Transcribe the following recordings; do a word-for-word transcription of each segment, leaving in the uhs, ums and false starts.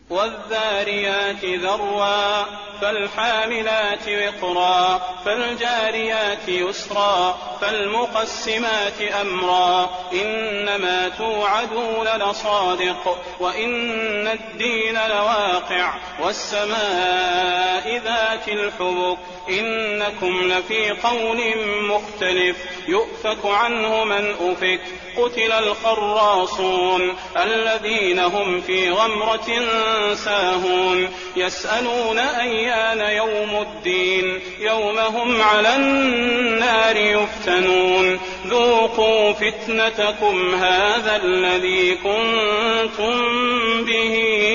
والذاريات ذروا فالحاملات وقرا فالجاريات يسرا فالمقسمات أمرا إنما توعدون لصادق وإن الدين لواقع والسماء ذات الحبك إنكم لفي قول مختلف يؤفك عنه من أفك قتل الخراصون الذين هم في غمرة ساهون يسألون أيان يوم الدين يوم هم على النار يفتنون ذوقوا فتنتكم هذا الذي كنتم به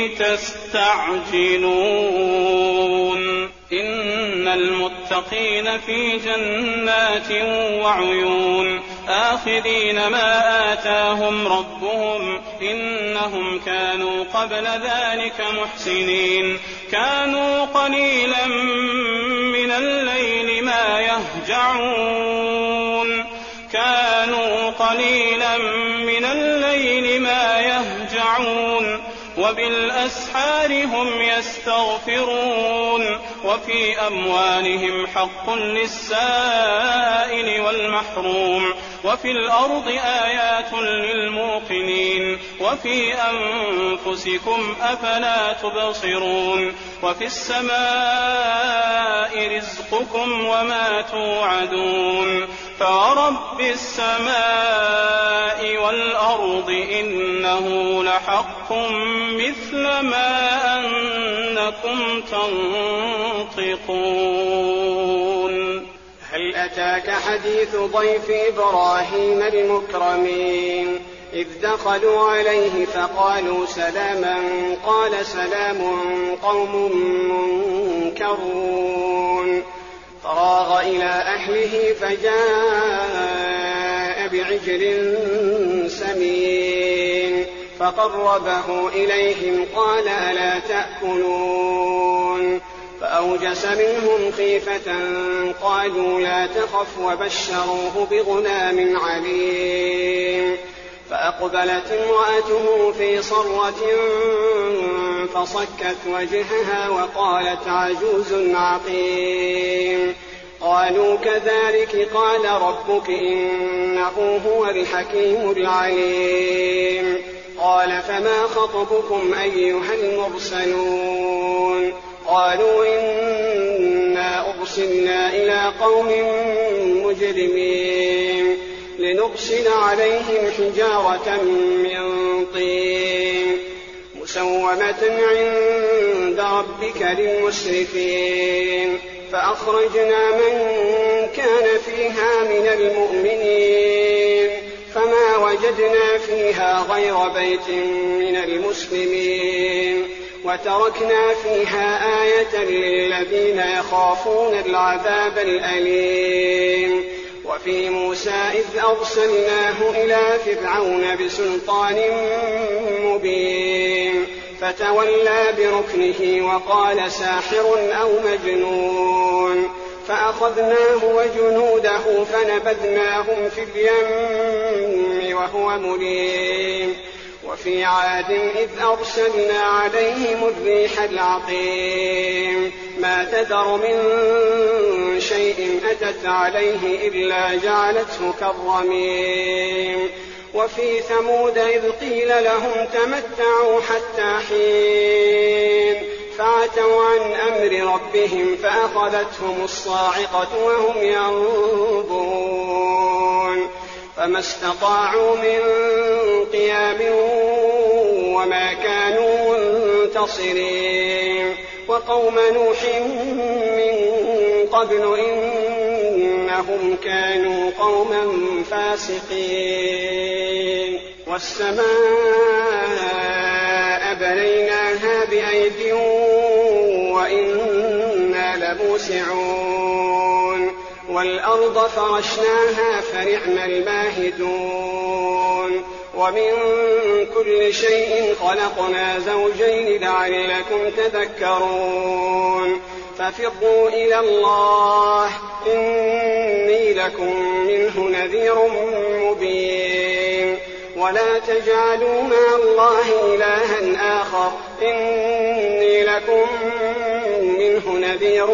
تستعجلون إن المتقين في جنات وعيون آخذين ما آتاهم ربهم إنهم كانوا قبل ذلك محسنين كانوا قليلا من الليل ما يهجعون كانوا قليلا من الليل ما يهجعون وبالأسحار هم يستغفرون وفي أموالهم حق للسائل والمحروم وفي الأرض آيات للموقنين وفي أنفسكم أفلا تبصرون وفي السماء رزقكم وما توعدون فورب السماء والأرض إنه لحق مثل ما أنكم تنطقون هل أتاك حديث ضيف إبراهيم المكرمين إذ دخلوا عليه فقالوا سلاما قال سلام قوم منكرون فراغ إلى أهله فجاء بعجل سمين فقربه إليهم قال ألا تأكلون فأوجس منهم خيفة قالوا لا تخف وبشروه بغلام عليم فأقبلت امرأته في صرة فصكت وجهها وقالت عجوز عقيم قالوا كذلك قال ربك إنه هو الحكيم العليم قال فما خطبكم أيها المرسلون قالوا إنا أرسلنا إلى قوم مجرمين لنرسل عليهم حجارة من طين مسومة عند ربك للمسرفين فأخرجنا من كان فيها من المؤمنين فما وجدنا فيها غير بيت من المسلمين وتركنا فيها آية للذين يخافون العذاب الأليم وفي موسى إذ أرسلناه إلى فرعون بسلطان مبين فتولى بركنه وقال ساحر أو مجنون فأخذناه وجنوده فنبذناهم في اليم وهو مليم وفي عاد إذ أرسلنا عليهم الريح العقيم ما تذر من شيء أتت عليه إلا جعلته كالرميم وفي ثمود إذ قيل لهم تمتعوا حتى حين فعتوا عن أمر ربهم فأخذتهم الصاعقة وهم ينظرون فما استطاعوا من قيام وما كانوا منتصرين وقوم نوح من قبل إنهم كانوا قوما فاسقين والسماء بنيناها بأيد وإنا لموسعون والأرض فرشناها فنعم الماهدون ومن كل شيء خلقنا زوجين لعلكم تذكرون ففروا إلى الله إني لكم منه نذير مبين ولا تجعلوا مع الله إلها آخر إن نذير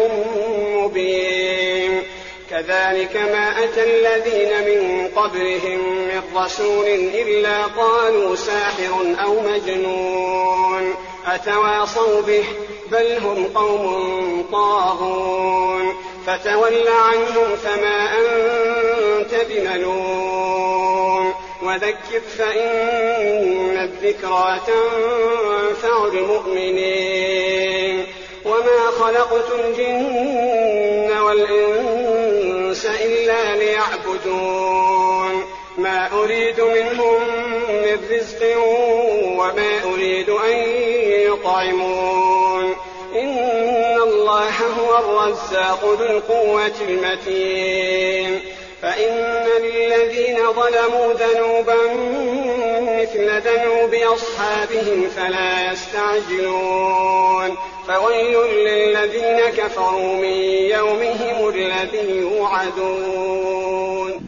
مبين كذلك ما أتى الذين من قبلهم من رسول إلا قالوا ساحر أو مجنون أتواصوا به بل هم قوم طاغون فتول عنهم فما أنت بملوم وذكر فإن الذكرى تنفع المؤمنين وما خلقت الجن والإنس إلا ليعبدون ما أريد منهم من رزق وما أريد أن يطعمون إن الله هو الرزاق ذو القوة المتين فإن للذين ظلموا ذنوبا مثل ذنوب أصحابهم فلا يستعجلون فويل للذين كفروا من يومهم الذي يوعدون